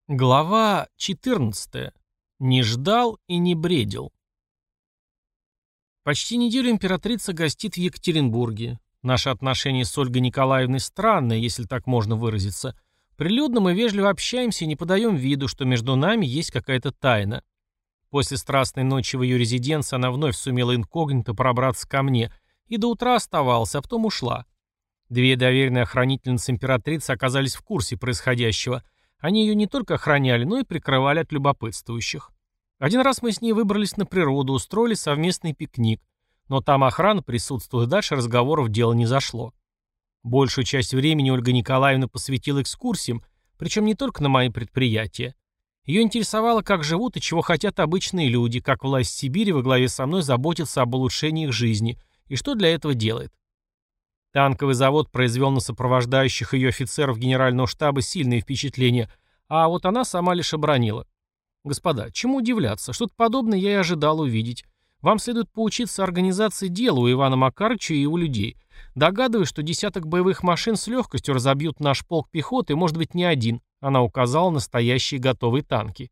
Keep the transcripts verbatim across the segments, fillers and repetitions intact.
Глава четырнадцатая. Не ждал и не бредил. Почти неделю императрица гостит в Екатеринбурге. Наши отношения с Ольгой Николаевной странные, если так можно выразиться. Прилюдно мы вежливо общаемся и не подаем виду, что между нами есть какая-то тайна. После страстной ночи в ее резиденции она вновь сумела инкогнито пробраться ко мне и до утра оставалась, а потом ушла. Две доверенные охранительницы императрицы оказались в курсе происходящего. Они ее не только охраняли, но и прикрывали от любопытствующих. Один раз мы с ней выбрались на природу, устроили совместный пикник, но там охрана присутствовала, и дальше разговоров дело не зашло. Большую часть времени Ольга Николаевна посвятила экскурсиям, причем не только на мои предприятия. Ее интересовало, как живут и чего хотят обычные люди, как власть Сибири во главе со мной заботится об улучшении их жизни и что для этого делает. Танковый завод произвел на сопровождающих ее офицеров генерального штаба сильное впечатление, а вот она сама лишь обронила. «Господа, чему удивляться? Что-то подобное я и ожидал увидеть. Вам следует поучиться организации дела у Ивана Макарыча и его людей. Догадываюсь, что десяток боевых машин с легкостью разобьют наш полк пехоты, может быть, не один», она указала на стоящие готовые танки.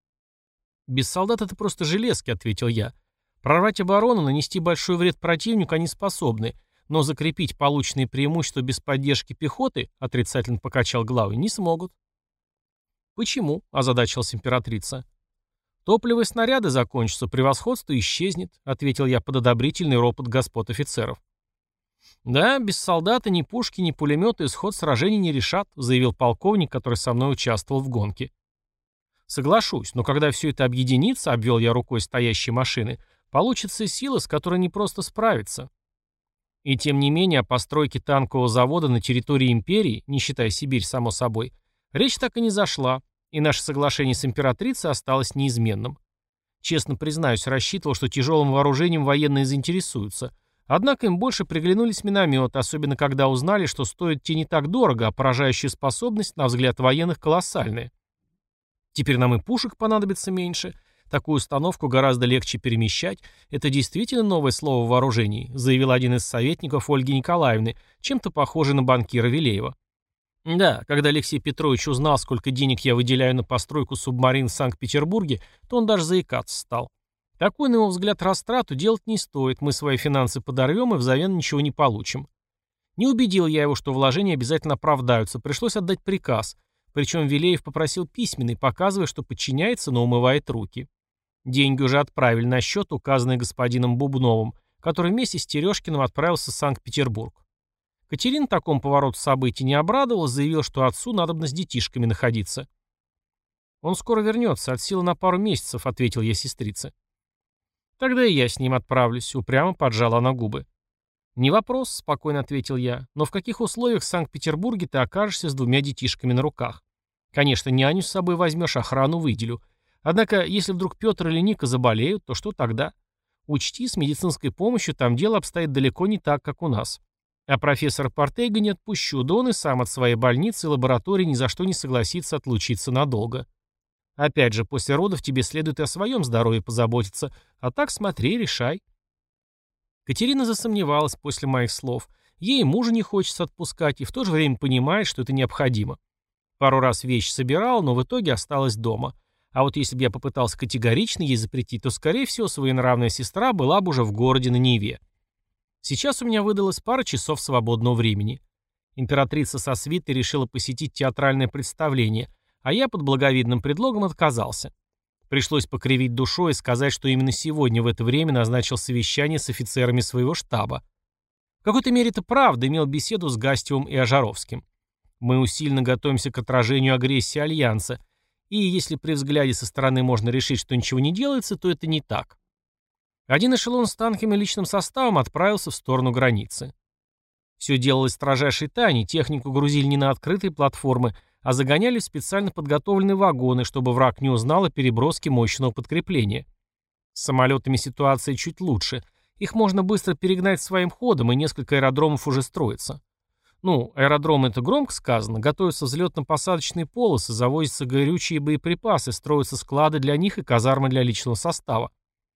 «Без солдат это просто железки», — ответил я. «Прорвать оборону, нанести большой вред противнику они способны, но закрепить полученные преимущества без поддержки пехоты, отрицательно покачал головой, не смогут». «Почему?» – озадачилась императрица. «Топливо и снаряды закончатся, превосходство исчезнет», – ответил я под одобрительный ропот господ офицеров. «Да, без солдата ни пушки, ни пулеметы исход сражений не решат», – заявил полковник, который со мной участвовал в гонке. «Соглашусь, но когда все это объединится», – обвел я рукой стоящие машины, – «получится сила, с которой не просто справиться». И тем не менее о постройке танкового завода на территории империи, не считая Сибирь, само собой, речь так и не зашла, и наше соглашение с императрицей осталось неизменным. Честно признаюсь, рассчитывал, что тяжелым вооружением военные заинтересуются. Однако им больше приглянулись минометы, особенно когда узнали, что стоят те не так дорого, а поражающая способность, на взгляд военных, колоссальная. Теперь нам и пушек понадобится меньше. Такую установку гораздо легче перемещать. Это действительно новое слово в вооружении, заявил один из советников Ольги Николаевны, чем-то похожий на банкира Вилеева. Да, когда Алексей Петрович узнал, сколько денег я выделяю на постройку субмарин в Санкт-Петербурге, то он даже заикаться стал. Такую, на его взгляд, растрату делать не стоит, мы свои финансы подорвем и взамен ничего не получим. Не убедил я его, что вложения обязательно оправдаются, пришлось отдать приказ, причем Вилеев попросил письменный, показывая, что подчиняется, но умывает руки. Деньги уже отправили на счет, указанный господином Бубновым, который вместе с Терешкиным отправился в Санкт-Петербург. Катерина такому повороту событий не обрадовалась, заявил, что отцу надобно с детишками находиться. «Он скоро вернется, от силы на пару месяцев», — ответил я сестрице. «Тогда и я с ним отправлюсь», — упрямо поджала она губы. «Не вопрос», — спокойно ответил я, «но в каких условиях в Санкт-Петербурге ты окажешься с двумя детишками на руках? Конечно, няню с собой возьмешь, охрану выделю. Однако, если вдруг Петр или Ника заболеют, то что тогда? Учти, с медицинской помощью там дело обстоит далеко не так, как у нас. А профессора Портейга не отпущу, да он и сам от своей больницы и лаборатории ни за что не согласится отлучиться надолго. Опять же, после родов тебе следует и о своем здоровье позаботиться, а так смотри, решай». Катерина засомневалась после моих слов. Ей мужа не хочется отпускать и в то же время понимает, что это необходимо. Пару раз вещи собирал, но в итоге осталась дома. А вот если бы я попытался категорично ей запретить, то, скорее всего, своенравная сестра была бы уже в городе на Неве. Сейчас у меня выдалось пара часов свободного времени. Императрица со свитой решила посетить театральное представление, а я под благовидным предлогом отказался. Пришлось покривить душой и сказать, что именно сегодня в это время назначил совещание с офицерами своего штаба. В какой-то мере это правда, имел беседу с Гастевым и Ожаровским. Мы усиленно готовимся к отражению агрессии Альянса, и если при взгляде со стороны можно решить, что ничего не делается, то это не так. Один эшелон с танками и личным составом отправился в сторону границы. Все делалось в строжайшей тайне, технику грузили не на открытые платформы, а загоняли в специально подготовленные вагоны, чтобы враг не узнал о переброске мощного подкрепления. С самолетами ситуация чуть лучше. Их можно быстро перегнать своим ходом, и несколько аэродромов уже строятся. Ну, аэродром — это громко сказано, готовятся взлетно-посадочные полосы, завозятся горючие боеприпасы, строятся склады для них и казармы для личного состава.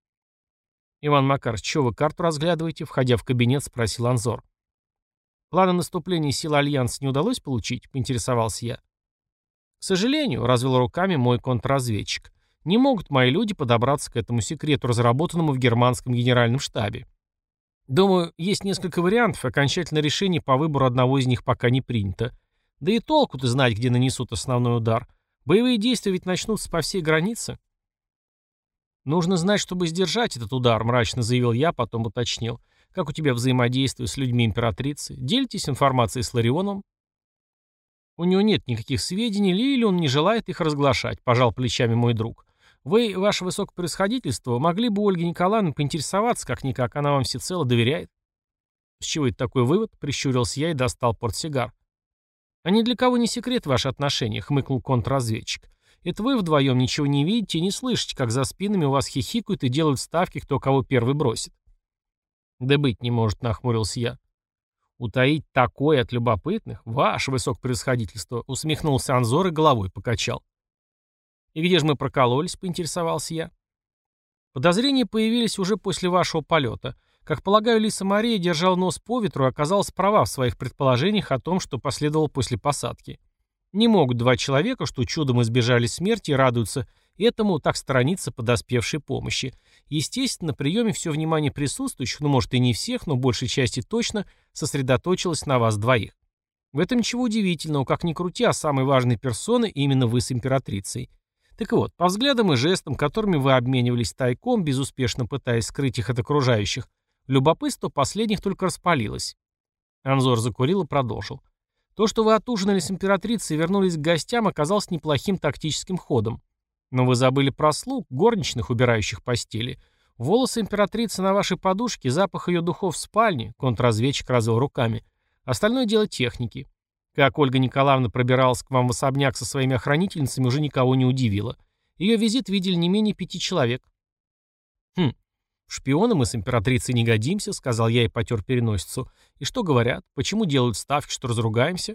«Иван Макарович, что вы карту разглядываете?» — входя в кабинет, спросил Анзор. «Планы наступления сил Альянса не удалось получить?» — поинтересовался я. К сожалению, развел руками мой контрразведчик, не могут мои люди подобраться к этому секрету, разработанному в германском генеральном штабе. Думаю, есть несколько вариантов, окончательное решение по выбору одного из них пока не принято. Да и толку-то знать, где нанесут основной удар. Боевые действия ведь начнутся по всей границе. Нужно знать, чтобы сдержать этот удар, мрачно заявил я, потом уточнил. Как у тебя взаимодействие с людьми императрицы? Делитесь информацией с Ларионом? У него нет никаких сведений, или он не желает их разглашать, пожал плечами мой друг. Вы, ваше высокопревосходительство, могли бы у Ольги Николаевны поинтересоваться, как-никак, она вам всецело доверяет. С чего это такой вывод? Прищурился я и достал портсигар. А ни для кого не секрет ваши отношения, хмыкнул контрразведчик. Это вы вдвоем ничего не видите и не слышите, как за спинами у вас хихикают и делают ставки, кто кого первый бросит. Да быть не может, нахмурился я. Утаить такое от любопытных? Ваше высокопревосходительство, усмехнулся Анзор и головой покачал. И где же мы прокололись, поинтересовался я. Подозрения появились уже после вашего полета. Как полагаю, Лиса Мария держала нос по ветру и оказалась права в своих предположениях о том, что последовало после посадки. Не могут два человека, что чудом избежали смерти, и радуются этому, так сторониться подоспевшей помощи. Естественно, на приеме все внимание присутствующих, ну может и не всех, но большей части точно, сосредоточилось на вас двоих. В этом ничего удивительного, как ни крути, а самой важной персоной именно вы с императрицей. Так вот, по взглядам и жестам, которыми вы обменивались тайком, безуспешно пытаясь скрыть их от окружающих, любопытство последних только распалилось. Анзор закурил и продолжил. То, что вы отужинали с императрицей и вернулись к гостям, оказалось неплохим тактическим ходом. Но вы забыли про слуг, горничных, убирающих постели. Волосы императрицы на вашей подушке, запах ее духов в спальне, контрразведчик развел руками. Остальное дело техники. Как Ольга Николаевна пробиралась к вам в особняк со своими охранительницами, уже никого не удивило. Ее визит видели не менее пяти человек. Хм, шпионы мы с императрицей не годимся, сказал я и потер переносицу. И что говорят? Почему делают ставки, что разругаемся?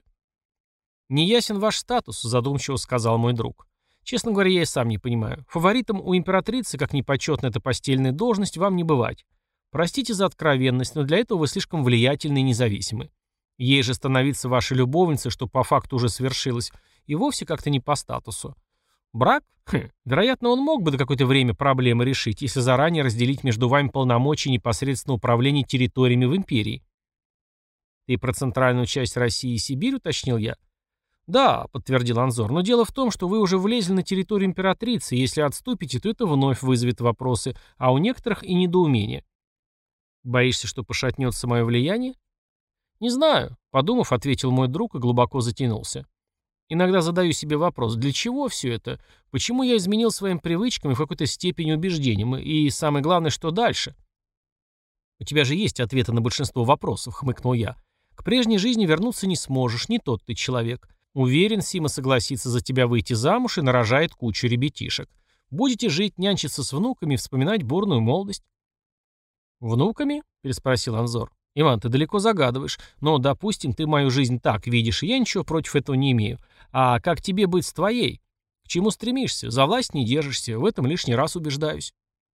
Не ясен ваш статус, задумчиво сказал мой друг. Честно говоря, я и сам не понимаю. Фаворитом у императрицы, как непочетна эта постельная должность, вам не бывать. Простите за откровенность, но для этого вы слишком влиятельны и независимы. Ей же становиться вашей любовницей, что по факту уже свершилось, и вовсе как-то не по статусу. Брак? Хм, вероятно, он мог бы до какое-то время проблемы решить, если заранее разделить между вами полномочия непосредственно управления территориями в империи. Ты про центральную часть России и Сибирь, уточнил я. Да, подтвердил Анзор, но дело в том, что вы уже влезли на территорию императрицы, и если отступите, то это вновь вызовет вопросы, а у некоторых и недоумение. Боишься, что пошатнется мое влияние? Не знаю, подумав, ответил мой друг и глубоко затянулся. Иногда задаю себе вопрос, для чего все это? Почему я изменил своим привычкам и в какой-то степени убеждениям? И самое главное, что дальше? У тебя же есть ответы на большинство вопросов, хмыкнул я. К прежней жизни вернуться не сможешь, не тот ты человек. Уверен, Сима согласится за тебя выйти замуж и нарожает кучу ребятишек. Будете жить, нянчиться с внуками и вспоминать бурную молодость. «Внуками?» — переспросил Анзор. «Иван, ты далеко загадываешь. Но, допустим, ты мою жизнь так видишь, и я ничего против этого не имею. А как тебе быть с твоей? К чему стремишься? За власть не держишься. В этом лишний раз убеждаюсь».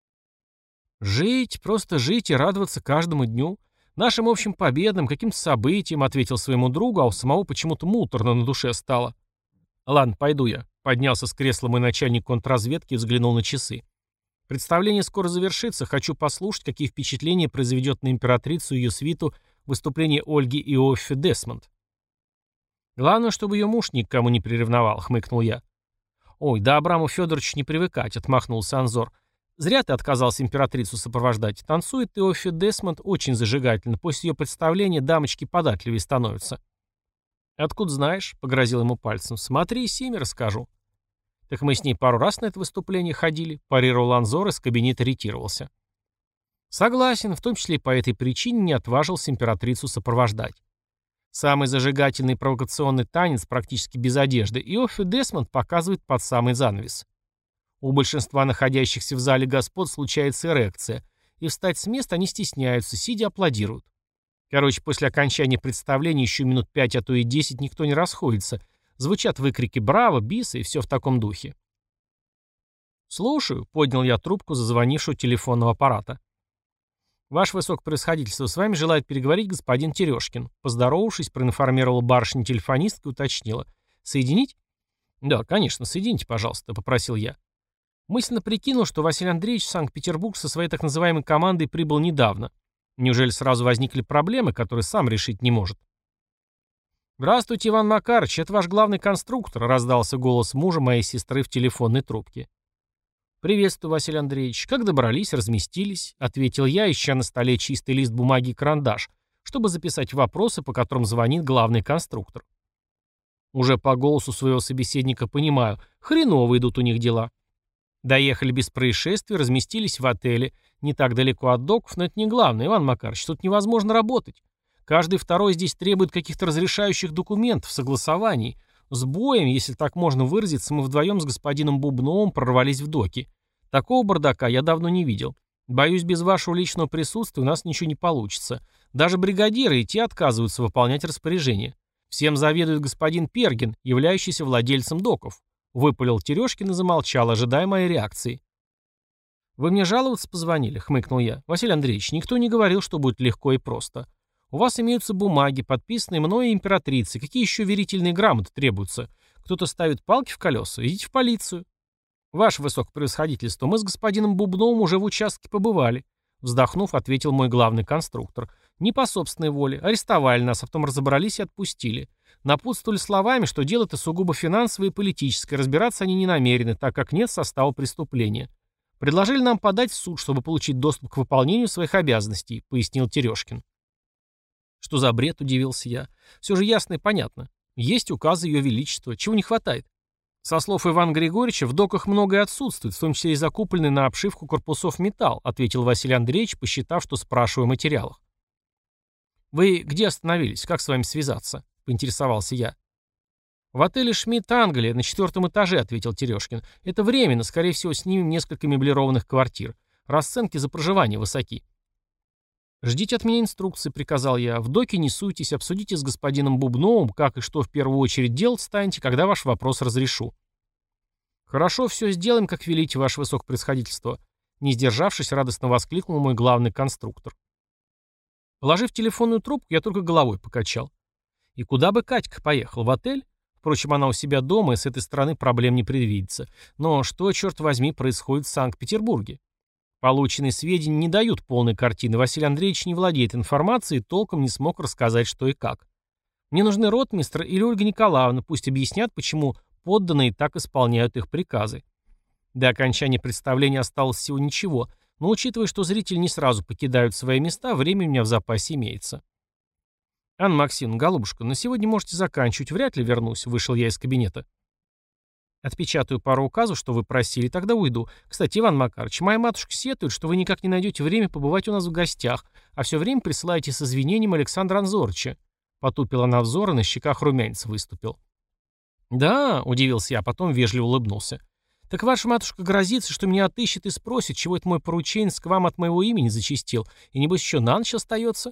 «Жить, просто жить и радоваться каждому дню. Нашим общим победам, каким-то событиям», — ответил своему другу, а у самого почему-то муторно на душе стало. «Ладно, пойду я». Поднялся с кресла мой начальник контрразведки и взглянул на часы. «Представление скоро завершится. Хочу послушать, какие впечатления произведет на императрицу и ее свиту выступление Ольги Иоффе Десмонд». «Главное, чтобы ее муж ни к кому не приревновал», — хмыкнул я. «Ой, да Абраму Федоровичу не привыкать», — отмахнулся Анзор. «Зря ты отказался императрицу сопровождать. Танцует Иоффе Десмонд очень зажигательно. После ее представления дамочки податливее становятся». «Откуда знаешь?» — погрозил ему пальцем. «Смотри, Симе расскажу». «Так мы с ней пару раз на это выступление ходили», — парировал Анзор, из кабинета ретировался. «Согласен, в том числе и по этой причине не отважился императрицу сопровождать. Самый зажигательный и провокационный танец практически без одежды Иоффе Десмонд показывает под самый занавес. У большинства находящихся в зале господ случается эрекция, и встать с места они стесняются, сидя аплодируют. Короче, после окончания представления еще минут пять, а то и десять никто не расходится. Звучат выкрики «Браво!», «Бисы» и все в таком духе. «Слушаю», — поднял я трубку зазвонившего телефонного аппарата. «Ваше высокопревосходительство, с вами желает переговорить господин Терешкин». Поздоровавшись, проинформировала барышня-телефонистка и уточнила. «Соединить?» «Да, конечно, соедините, пожалуйста», — попросил я. Мысленно прикинул, что Василий Андреевич в Санкт-Петербург со своей так называемой командой прибыл недавно. Неужели сразу возникли проблемы, которые сам решить не может? «Здравствуйте, Иван Макарович, это ваш главный конструктор», — раздался голос мужа моей сестры в телефонной трубке. «Приветствую, Василий Андреевич. Как добрались, разместились?» — ответил я, ища на столе чистый лист бумаги и карандаш, чтобы записать вопросы, по которым звонит главный конструктор. Уже по голосу своего собеседника понимаю, хреново идут у них дела. Доехали без происшествий, разместились в отеле, не так далеко от доков, но это не главное, Иван Макарович, тут невозможно работать. Каждый второй здесь требует каких-то разрешающих документов, согласований. С боем, если так можно выразиться, мы вдвоем с господином Бубновым прорвались в доки. Такого бардака я давно не видел. Боюсь, без вашего личного присутствия у нас ничего не получится. Даже бригадиры и те отказываются выполнять распоряжения. Всем заведует господин Пергин, являющийся владельцем доков. Выпалил Терешкин и замолчал, ожидая моей реакции. «Вы мне жаловаться позвонили?» — хмыкнул я. «Василий Андреевич, никто не говорил, что будет легко и просто. У вас имеются бумаги, подписанные мной и императрицей. Какие еще верительные грамоты требуются? Кто-то ставит палки в колеса? Идите в полицию». «Ваше высокопревосходительство, мы с господином Бубновым уже в участке побывали», — вздохнув, ответил мой главный конструктор. «Не по собственной воле. Арестовали нас, а потом разобрались и отпустили. Напутствовали словами, что дело-то сугубо финансовое и политическое, разбираться они не намерены, так как нет состава преступления. Предложили нам подать в суд, чтобы получить доступ к выполнению своих обязанностей», — пояснил Терешкин. «Что за бред?» — удивился я. «Все же ясно и понятно. Есть указы Ее Величества. Чего не хватает?» «Со слов Ивана Григорьевича, в доках многое отсутствует, в том числе и закупленный на обшивку корпусов металл», — ответил Василий Андреевич, посчитав, что спрашиваю о материалах. «Вы где остановились? Как с вами связаться?» — поинтересовался я. «В отеле «Шмидт Англия» на четвертом этаже», — ответил Терешкин. «Это временно, скорее всего, снимем несколько меблированных квартир. Расценки за проживание высоки». «Ждите от меня инструкции», — приказал я. «В доке не суйтесь, обсудите с господином Бубновым, как и что в первую очередь делать станете, когда ваш вопрос разрешу». «Хорошо, все сделаем, как велите, ваше высокопревосходительство», — не сдержавшись, радостно воскликнул мой главный конструктор. Положив телефонную трубку, я только головой покачал. И куда бы Катька поехала? В отель? Впрочем, она у себя дома, и с этой стороны проблем не предвидится. Но что, черт возьми, происходит в Санкт-Петербурге? Полученные сведения не дают полной картины. Василий Андреевич не владеет информацией и толком не смог рассказать, что и как. Мне нужны ротмистр или Ольга Николаевна, пусть объяснят, почему подданные так исполняют их приказы. До окончания представления осталось всего ничего, но учитывая, что зрители не сразу покидают свои места, время у меня в запасе имеется. «Анна Максимовна, голубушка, на сегодня можете заканчивать, вряд ли вернусь», — вышел я из кабинета. «Отпечатаю пару указов, что вы просили, тогда уйду. Кстати, Иван Макарович, моя матушка сетует, что вы никак не найдете время побывать у нас в гостях, а все время присылаете с извинением Александра Анзорыча». Потупила она взор, и на щеках румянец выступил. «Да», — удивился я, а потом вежливо улыбнулся. «Так ваша матушка грозится, что меня отыщет и спросит, чего это мой порученец к вам от моего имени зачастил, и небось еще на ночь остается?»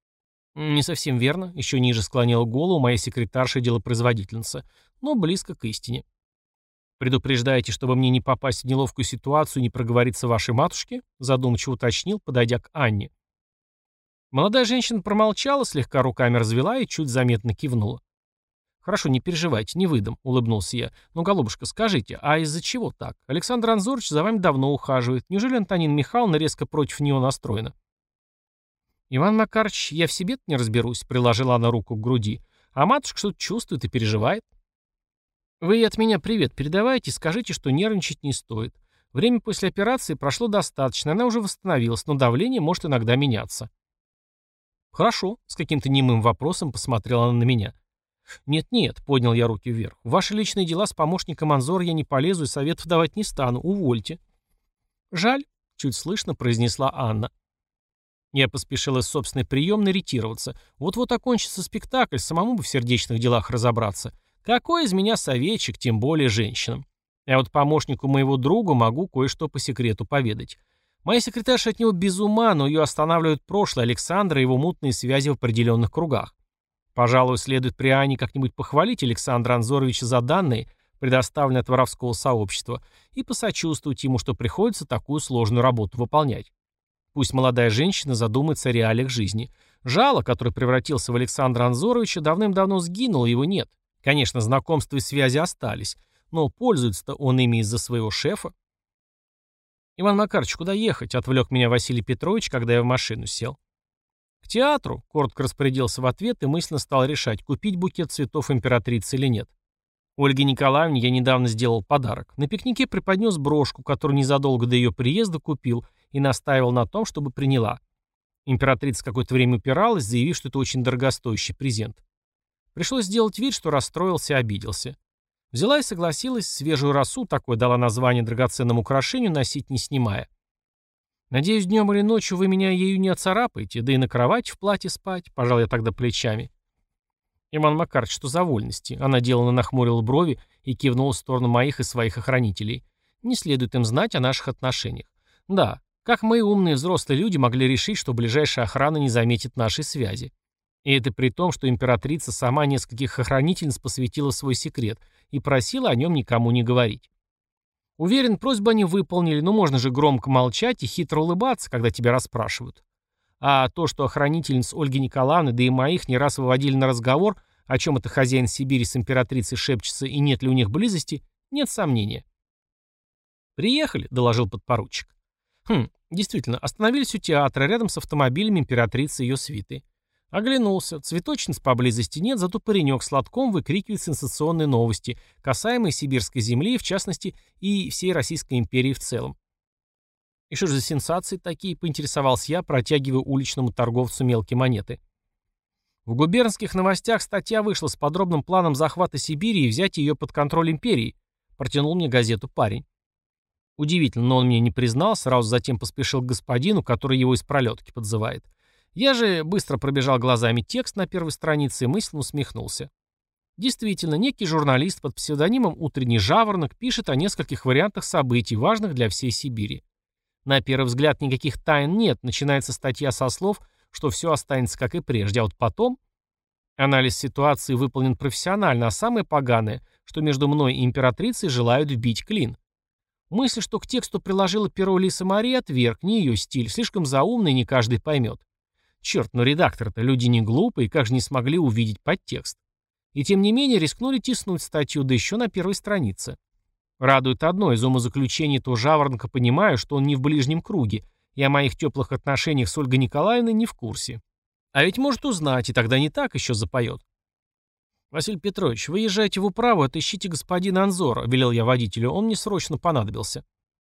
«Не совсем верно», — еще ниже склонила голову моя секретарша-делопроизводительница, но близко к истине. «Предупреждаете, чтобы мне не попасть в неловкую ситуацию и не проговориться вашей матушке?» — задумчиво уточнил, подойдя к Анне. Молодая женщина промолчала, слегка руками развела и чуть заметно кивнула. «Хорошо, не переживайте, не выдам», — улыбнулся я. «Но, голубушка, скажите, а из-за чего так? Александр Анзорович за вами давно ухаживает. Неужели Антонина Михайловна резко против него настроена?» «Иван Макарович, я в себе-то не разберусь», — приложила она руку к груди. «А матушка что-то чувствует и переживает». «Вы от меня привет передавайте и скажите, что нервничать не стоит. Время после операции прошло достаточно, она уже восстановилась, но давление может иногда меняться». «Хорошо», — с каким-то немым вопросом посмотрела она на меня. «Нет-нет», — поднял я руки вверх. «В ваши личные дела с помощником Анзора я не полезу и советов давать не стану. Увольте». «Жаль», — чуть слышно произнесла Анна. Я поспешил из собственной приемной ретироваться. Вот-вот окончится спектакль, самому бы в сердечных делах разобраться. Какой из меня советчик, тем более женщинам. А вот помощнику моего друга могу кое-что по секрету поведать. Моя секретарша от него без ума, но ее останавливает прошлое Александра и его мутные связи в определенных кругах. Пожалуй, следует при Ане как-нибудь похвалить Александра Анзоровича за данные, предоставленные от воровского сообщества, и посочувствовать ему, что приходится такую сложную работу выполнять. Пусть молодая женщина задумается о реалиях жизни. Жало, который превратился в Александра Анзоровича, давным-давно сгинул, его нет. Конечно, знакомства и связи остались, но пользуется-то он ими из-за своего шефа. «Иван Макарович, куда ехать?» — отвлек меня Василий Петрович, когда я в машину сел. «К театру», — коротко распорядился в ответ и мысленно стал решать, купить букет цветов императрицы или нет. Ольге Николаевне я недавно сделал подарок. На пикнике преподнес брошку, которую незадолго до ее приезда купил, и настаивал на том, чтобы приняла. Императрица какое-то время упиралась, заявив, что это очень дорогостоящий презент. Пришлось сделать вид, что расстроился и обиделся. Взяла и согласилась, свежую росу такой дала название драгоценному украшению, носить не снимая. «Надеюсь, днем или ночью вы меня ею не оцарапаете, да и на кровать в платье спать», — пожал я тогда плечами. «Иван Макарович, что за вольности?» Она деланно нахмурила брови и кивнула в сторону моих и своих охранителей. «Не следует им знать о наших отношениях. Да, как мы, умные взрослые люди, могли решить, что ближайшая охрана не заметит нашей связи? И это при том, что императрица сама нескольких охранительниц посвятила свой секрет и просила о нем никому не говорить. Уверен, просьбу они выполнили, но можно же громко молчать и хитро улыбаться, когда тебя расспрашивают. А то, что охранительниц Ольги Николаевны, да и моих, не раз выводили на разговор, о чем это хозяин Сибири с императрицей шепчется и нет ли у них близости, нет сомнения. «Приехали», — доложил подпоручик. Хм, действительно, остановились у театра рядом с автомобилем императрицы и ее свиты. Оглянулся. Цветочниц поблизости нет, зато паренек с лотком выкрикивает сенсационные новости, касаемые сибирской земли, в частности, и всей Российской империи в целом. «И что же за сенсации такие?» — поинтересовался я, протягивая уличному торговцу мелкие монеты. В губернских новостях статья вышла с подробным планом захвата Сибири и взятия ее под контроль империи. Протянул мне газету парень. Удивительно, но он мне не признал, сразу затем поспешил к господину, который его из пролетки подзывает. Я же быстро пробежал глазами текст на первой странице и мысленно усмехнулся. Действительно, некий журналист под псевдонимом «Утренний жаворонок» пишет о нескольких вариантах событий, важных для всей Сибири. На первый взгляд никаких тайн нет, начинается статья со слов, что все останется как и прежде, а вот потом... Анализ ситуации выполнен профессионально, а самое поганое, что между мной и императрицей желают вбить клин. Мысль, что к тексту приложила перо Лиса Марии, отверг, не ее стиль, слишком заумный, не каждый поймет. Черт, но редакторы-то люди не глупые, как же не смогли увидеть подтекст. И тем не менее рискнули тиснуть статью, да еще на первой странице. Радует одно, из умозаключения этого жаворонка понимаю, что он не в ближнем круге, и о моих теплых отношениях с Ольгой Николаевной не в курсе. А ведь может узнать, и тогда не так еще запоет. «Василий Петрович, вы езжайте в управу, отыщите господина Анзора», — велел я водителю, он мне срочно понадобился.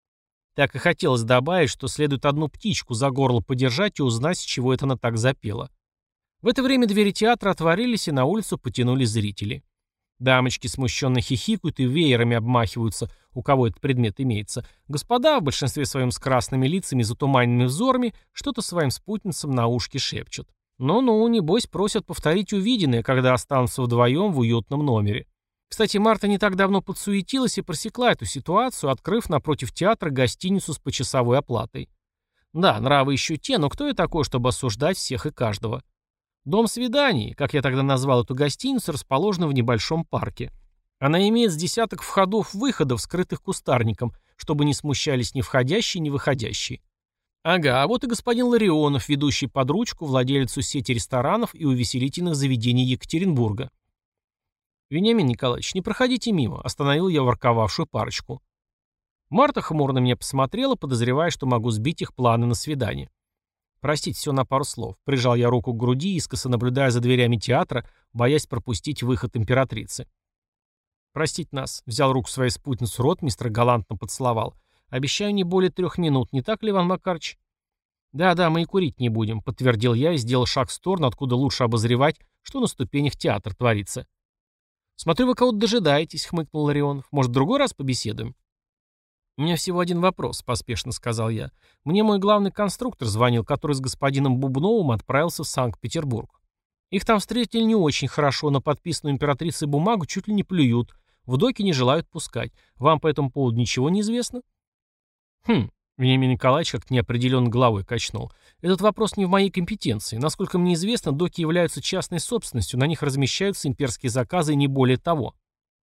Так и хотелось добавить, что следует одну птичку за горло подержать и узнать, с чего это она так запела. В это время двери театра отворились, и на улицу потянули зрители. Дамочки смущенно хихикают и веерами обмахиваются, у кого этот предмет имеется. Господа, в большинстве своем с красными лицами и затуманенными взорами, что-то своим спутницам на ушки шепчут. Ну-ну, небось, просят повторить увиденное, когда останутся вдвоем в уютном номере. Кстати, Марта не так давно подсуетилась и просекла эту ситуацию, открыв напротив театра гостиницу с почасовой оплатой. Да, нравы еще те, но кто я такой, чтобы осуждать всех и каждого? Дом свиданий, как я тогда назвал эту гостиницу, расположена в небольшом парке. Она имеет с десяток входов-выходов, скрытых кустарником, чтобы не смущались ни входящие, ни выходящие. Ага, а вот и господин Ларионов, ведущий под ручку владелицу сети ресторанов и увеселительных заведений Екатеринбурга. «Вениамин Николаевич, не проходите мимо», — остановил я ворковавшую парочку. Марта хмуро на меня посмотрела, подозревая, что могу сбить их планы на свидание. «Простите, все на пару слов». Прижал я руку к груди, искоса наблюдая за дверями театра, боясь пропустить выход императрицы. «Простите нас», — взял руку своей спутницы ротмистра, галантно поцеловал. «Обещаю не более трех минут, не так ли, Иван Макарович?» «Да-да, мы и курить не будем», — подтвердил я и сделал шаг в сторону, откуда лучше обозревать, что на ступенях театр творится. «Смотрю, вы кого-то дожидаетесь», — хмыкнул Ларионов. «Может, в другой раз побеседуем?» «У меня всего один вопрос», — поспешно сказал я. «Мне мой главный конструктор звонил, который с господином Бубновым отправился в Санкт-Петербург. Их там встретили не очень хорошо, на подписанную императрицей бумагу чуть ли не плюют, в доки не желают пускать. Вам по этому поводу ничего не известно?» «Хм», — Вениамин Николаевич как-то неопределенно головой качнул. «Этот вопрос не в моей компетенции. Насколько мне известно, доки являются частной собственностью, на них размещаются имперские заказы и не более того».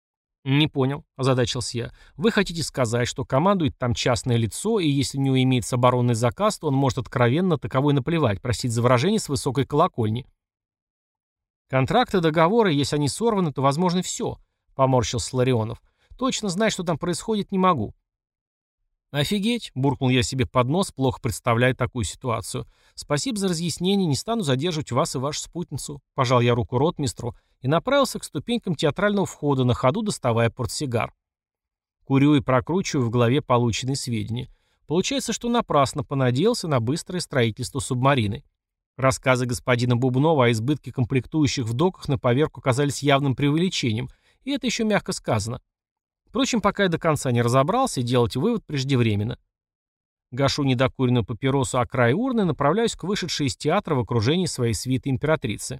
«Не понял», — озадачился я. «Вы хотите сказать, что командует там частное лицо, и если у него имеется оборонный заказ, то он может откровенно таковой наплевать, простить за выражение с высокой колокольни?» «Контракты, договоры, если они сорваны, то возможно все», — поморщился Ларионов. Точно знать, что там происходит, не могу». «Офигеть!» — буркнул я себе под нос, плохо представляя такую ситуацию. «Спасибо за разъяснение, не стану задерживать вас и вашу спутницу». Пожал я руку ротмистру и направился к ступенькам театрального входа, на ходу доставая портсигар. Курю и прокручиваю в голове полученные сведения. Получается, что напрасно понадеялся на быстрое строительство субмарины. Рассказы господина Бубнова о избытке комплектующих в доках на поверку казались явным преувеличением, и это еще мягко сказано. Впрочем, пока я до конца не разобрался, делать вывод преждевременно. Гашу недокуренную папиросу о край урны и направляюсь к вышедшей из театра в окружении своей свиты императрицы.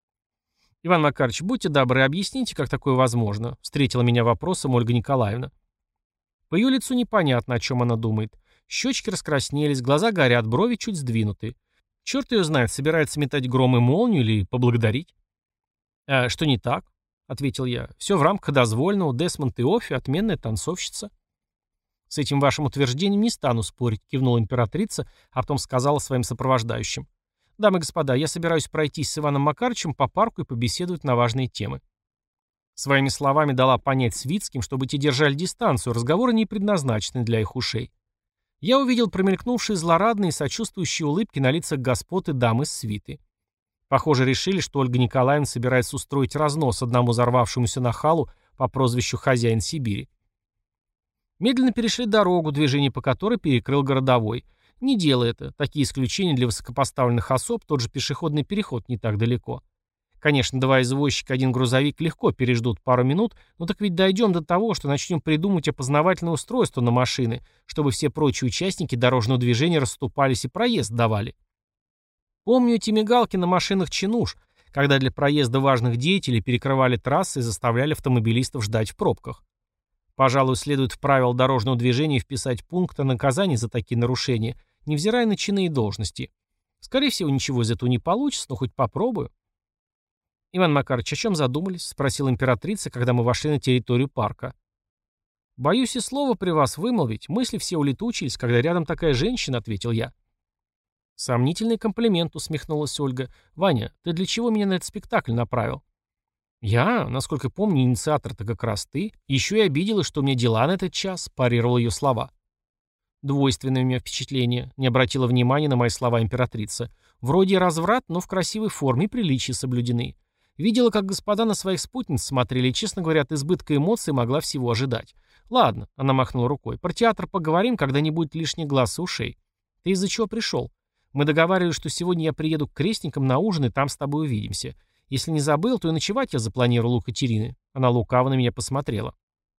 «Иван Макарович, будьте добры, объясните, как такое возможно?» — встретила меня вопросом Ольга Николаевна. По ее лицу непонятно, о чем она думает. Щечки раскраснелись, глаза горят, брови чуть сдвинуты. Черт ее знает, собирается метать гром и молнию или поблагодарить. «А что не так?» — ответил я. «Все в рамках дозволенного. Десмонд Иоффи — отменная танцовщица». «С этим вашим утверждением не стану спорить», — кивнула императрица, а потом сказала своим сопровождающим. «Дамы и господа, я собираюсь пройтись с Иваном Макарычем по парку и побеседовать на важные темы». Своими словами дала понять свитским, чтобы те держали дистанцию, разговоры не предназначены для их ушей. Я увидел промелькнувшие злорадные и сочувствующие улыбки на лицах господ и дам из свиты. Похоже, решили, что Ольга Николаевна собирается устроить разнос одному взорвавшемуся нахалу по прозвищу «Хозяин Сибири». Медленно перешли дорогу, движение по которой перекрыл городовой. Не делай это. Такие исключения для высокопоставленных особ, тот же пешеходный переход не так далеко. Конечно, два извозчика, один грузовик легко переждут пару минут, но так ведь дойдем до того, что начнем придумывать опознавательное устройство на машины, чтобы все прочие участники дорожного движения расступались и проезд давали. Помню эти мигалки на машинах чинуш, когда для проезда важных деятелей перекрывали трассы и заставляли автомобилистов ждать в пробках. Пожалуй, следует в правила дорожного движения вписать пункт о наказании за такие нарушения, невзирая на чины и должности. Скорее всего, ничего из этого не получится, но хоть попробую. «Иван Макарович, о чем задумались?» — спросила императрица, когда мы вошли на территорию парка. «Боюсь и слова при вас вымолвить. Мысли все улетучились, когда рядом такая женщина», — ответил я. «Сомнительный комплимент», — усмехнулась Ольга. «Ваня, ты для чего меня на этот спектакль направил?» «Я, насколько помню, инициатор-то как раз ты. Еще и обиделась, что у меня дела на этот час», — парировал ее слова. «Двойственное у меня впечатление», — не обратила внимания на мои слова императрица. «Вроде разврат, но в красивой форме и приличия соблюдены. Видела, как господа на своих спутниц смотрели, и, честно говоря, от избытка эмоций могла всего ожидать. Ладно», — она махнула рукой, — «про театр поговорим, когда не будет лишних глаз и ушей. Ты из-за чего пришел? Мы договаривались, что сегодня я приеду к крестникам на ужин, и там с тобой увидимся. Если не забыл, то и ночевать я запланировал у Катерины». Она лукаво на меня посмотрела.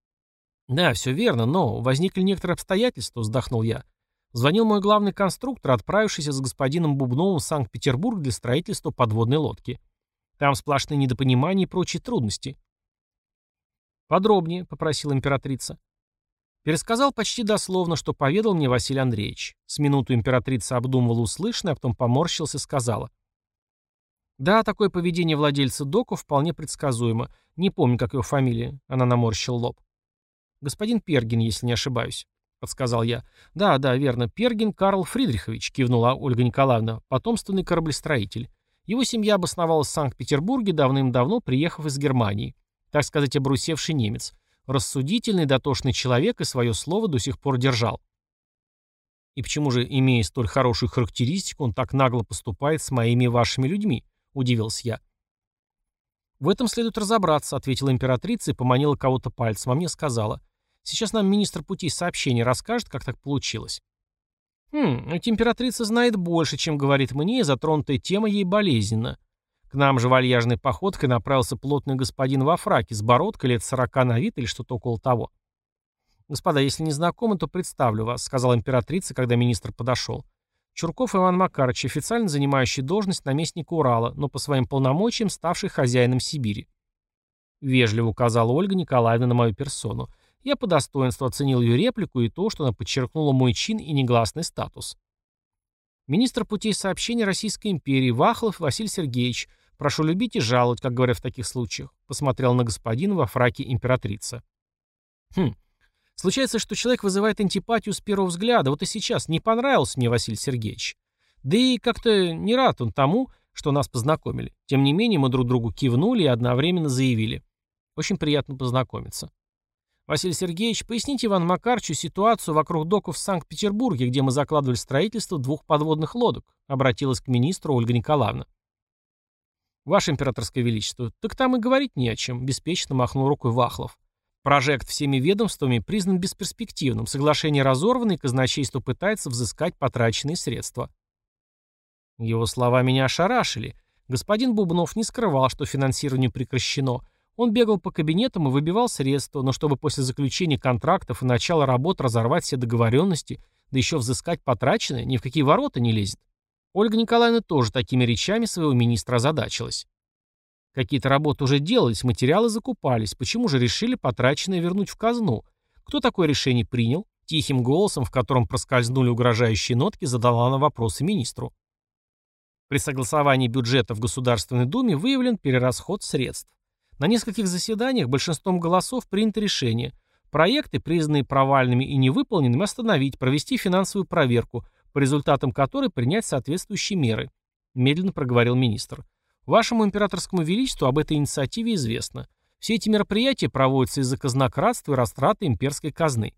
«Да, все верно, но возникли некоторые обстоятельства», — вздохнул я. Звонил мой главный конструктор, отправившийся с господином Бубновым в Санкт-Петербург для строительства подводной лодки. Там сплошные недопонимания и прочие трудности. «Подробнее», — попросила императрица. Пересказал почти дословно, что поведал мне Василий Андреевич. С минуту императрица обдумывала услышанное, а потом поморщилась и сказала. «Да, такое поведение владельца доков вполне предсказуемо. Не помню, как его фамилия». Она наморщила лоб. «Господин Пергин, если не ошибаюсь», — подсказал я. «Да, да, верно. Пергин Карл Фридрихович», — кивнула Ольга Николаевна, — «потомственный кораблестроитель. Его семья обосновалась в Санкт-Петербурге, давным-давно приехав из Германии. Так сказать, обрусевший немец. Рассудительный, дотошный человек и свое слово до сих пор держал». «И почему же, имея столь хорошую характеристику, он так нагло поступает с моими и вашими людьми?» — удивился я. «В этом следует разобраться», — ответила императрица и поманила кого-то пальцем, а мне сказала. «Сейчас нам министр путей сообщения расскажет, как так получилось». Хм, эта императрица знает больше, чем говорит мне, и затронутая тема ей болезненна. К нам же вальяжной походкой направился плотный господин во фраке, с бородкой лет сорока на вид или что-то около того. «Господа, если не знакомы, то представлю вас», — сказала императрица, когда министр подошел. «Чурков Иван Макарович, официально занимающий должность наместника Урала, но по своим полномочиям ставший хозяином Сибири». Вежливо указала Ольга Николаевна на мою персону. Я по достоинству оценил ее реплику и то, что она подчеркнула мой чин и негласный статус. «Министр путей сообщения Российской империи Вахлов Василий Сергеевич. Прошу любить и жаловать, как говорят в таких случаях», — посмотрел на господина во фраке императрица. «Хм. Случается, что человек вызывает антипатию с первого взгляда. Вот и сейчас не понравился мне Василий Сергеевич. Да и как-то не рад он тому, что нас познакомили. Тем не менее, мы друг другу кивнули и одновременно заявили. Очень приятно познакомиться». Василий Сергеевич, поясните Ивану Макарычу ситуацию вокруг доков в Санкт-Петербурге, где мы закладывали строительство двух подводных лодок, обратилась к министру Ольга Николаевна. Ваше императорское величество, так там и говорить не о чем, беспечно махнул рукой Вахлов. Прожект всеми ведомствами признан бесперспективным, соглашение разорвано, и казначейство пытается взыскать потраченные средства. Его слова меня ошарашили. Господин Бубнов не скрывал, что финансирование прекращено. Он бегал по кабинетам и выбивал средства, но чтобы после заключения контрактов и начала работ разорвать все договоренности, да еще взыскать потраченное, ни в какие ворота не лезет. Ольга Николаевна тоже такими речами своего министра озадачилась. Какие-то работы уже делались, материалы закупались. Почему же решили потраченное вернуть в казну? Кто такое решение принял? Тихим голосом, в котором проскользнули угрожающие нотки, задала она вопросы министру. При согласовании бюджета в Государственной Думе выявлен перерасход средств. На нескольких заседаниях большинством голосов принято решение проекты, признанные провальными и невыполненными, остановить, провести финансовую проверку, по результатам которой принять соответствующие меры, медленно проговорил министр. Вашему императорскому величеству об этой инициативе известно. Все эти мероприятия проводятся из-за казнократства и растраты имперской казны.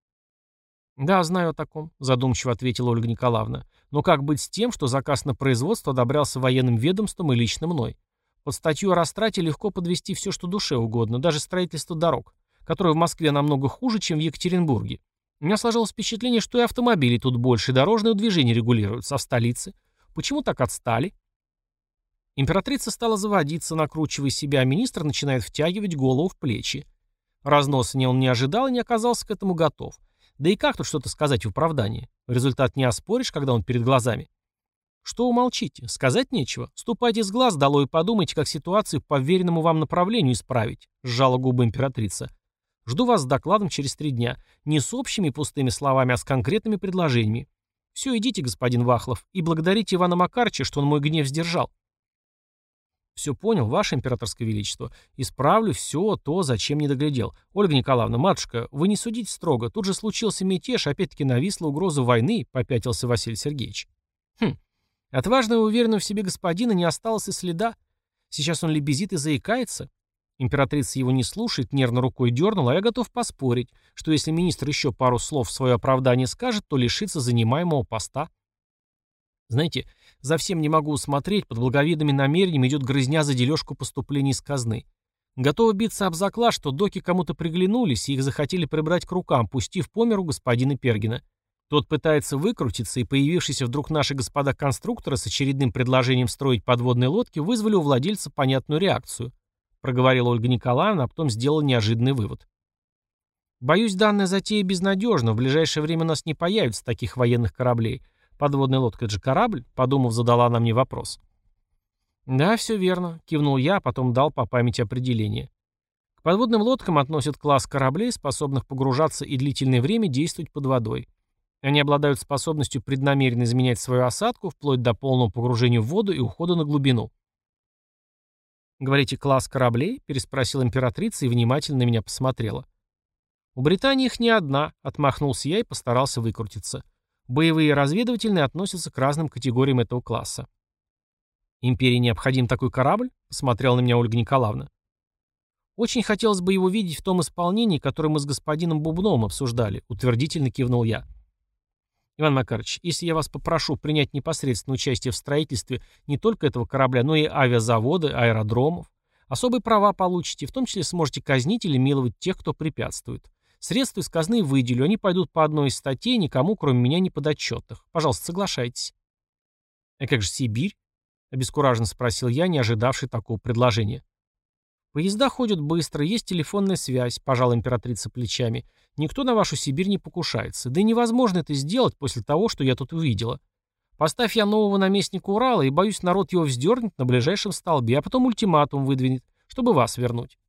«Да, знаю о таком», — задумчиво ответила Ольга Николаевна. «Но как быть с тем, что заказ на производство одобрялся военным ведомством и лично мной? Под статью о растрате легко подвести все, что душе угодно, даже строительство дорог, которое в Москве намного хуже, чем в Екатеринбурге. У меня сложилось впечатление, что и автомобилей тут больше, и дорожное движение регулируется, а в столице? Почему так отстали?» Императрица стала заводиться, накручивая себя, а министр начинает втягивать голову в плечи. Разноса он не ожидал и не оказался к этому готов. Да и как тут что-то сказать в оправдании? Результат не оспоришь, когда он перед глазами. Что вы молчите? Сказать нечего. Ступайте с глаз долой и подумайте, как ситуацию по веренному вам направлению исправить, сжала губы императрица. Жду вас с докладом через три дня. Не с общими пустыми словами, а с конкретными предложениями. Все, идите, господин Вахлов, и благодарите Ивана Макарыча, что он мой гнев сдержал. Все понял, ваше императорское величество. Исправлю все то, зачем не доглядел. Ольга Николаевна, матушка, вы не судите строго. Тут же случился мятеж, опять-таки нависла угроза войны, попятился Василий Сергеевич. Хм. Отважного и уверенного в себе господина не осталось и следа. Сейчас он лебезит и заикается. Императрица его не слушает, нервно рукой дернула, а я готов поспорить, что если министр еще пару слов в свое оправдание скажет, то лишится занимаемого поста. Знаете, за всем не могу усмотреть, под благовидными намерениями идет грызня за дележку поступлений из казны. Готовы биться об заклад, что доки кому-то приглянулись и их захотели прибрать к рукам, пустив по миру господина Пергина. Тот пытается выкрутиться, и появившиеся вдруг наши господа конструкторы с очередным предложением строить подводные лодки вызвали у владельца понятную реакцию. Проговорила Ольга Николаевна, а потом сделала неожиданный вывод. Боюсь, данная затея безнадежна, в ближайшее время у нас не появится таких военных кораблей. Подводная лодка — это же корабль? Подумав, задала она мне вопрос. Да, все верно, кивнул я, а потом дал по памяти определение. К подводным лодкам относят класс кораблей, способных погружаться и длительное время действовать под водой. Они обладают способностью преднамеренно изменять свою осадку, вплоть до полного погружения в воду и ухода на глубину. «Говорите, класс кораблей?» — переспросила императрица и внимательно на меня посмотрела. «У Британии их не одна», — отмахнулся я и постарался выкрутиться. Боевые и разведывательные относятся к разным категориям этого класса. «Империи необходим такой корабль?» — посмотрела на меня Ольга Николаевна. «Очень хотелось бы его видеть в том исполнении, которое мы с господином Бубновым обсуждали», — утвердительно кивнул я. «Иван Макарович, если я вас попрошу принять непосредственное участие в строительстве не только этого корабля, но и авиазавода, аэродромов, особые права получите, в том числе сможете казнить или миловать тех, кто препятствует. Средства из казны выделю, они пойдут по одной из статей, никому, кроме меня, не подотчетных. Пожалуйста, соглашайтесь». «А как же Сибирь?» — обескураженно спросил я, не ожидавший такого предложения. «Поезда ходят быстро, есть телефонная связь», — пожала императрица плечами. «Никто на вашу Сибирь не покушается. Да и невозможно это сделать после того, что я тут увидела. Поставь я нового наместника Урала, и, боюсь, народ его вздернет на ближайшем столбе, а потом ультиматум выдвинет, чтобы вас вернуть.